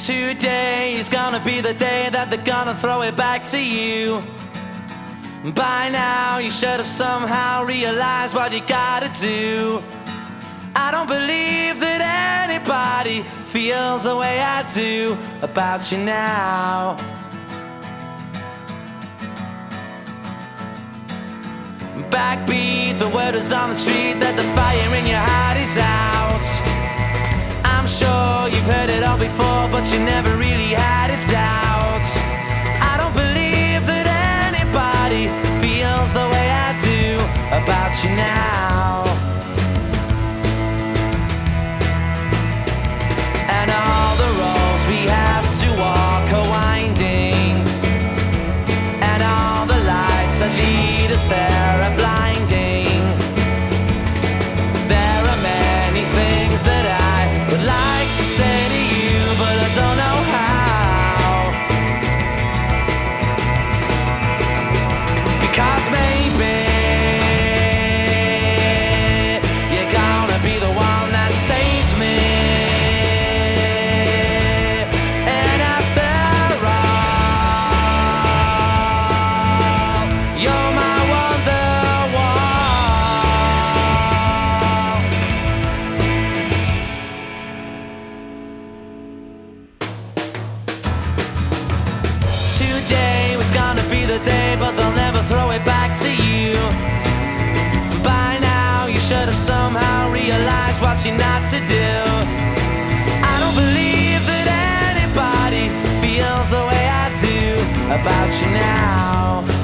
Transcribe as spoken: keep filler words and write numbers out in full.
Today is gonna be the day that they're gonna throw it back to you. By now you should have somehow realized what you gotta do. I don't believe that anybody feels the way I do about you now. Backbeat, the word is on the street that the fire in your heart is out. I'm sure you've heard it all before, but you never really had a doubt. I don't believe that anybody feels the way I do about you now. And all the roads we have to walk are winding, and all the lights that lead us there are blinding. There are many things that I would like to say to you, but I don't know how. Because maybe you're gonna be the one that saves me. And after all, you're my wonderwall. Today was gonna be the day, but they'll never throw it back to you. By now you should have somehow realized what you're not to do. I don't believe that anybody feels the way I do about you now.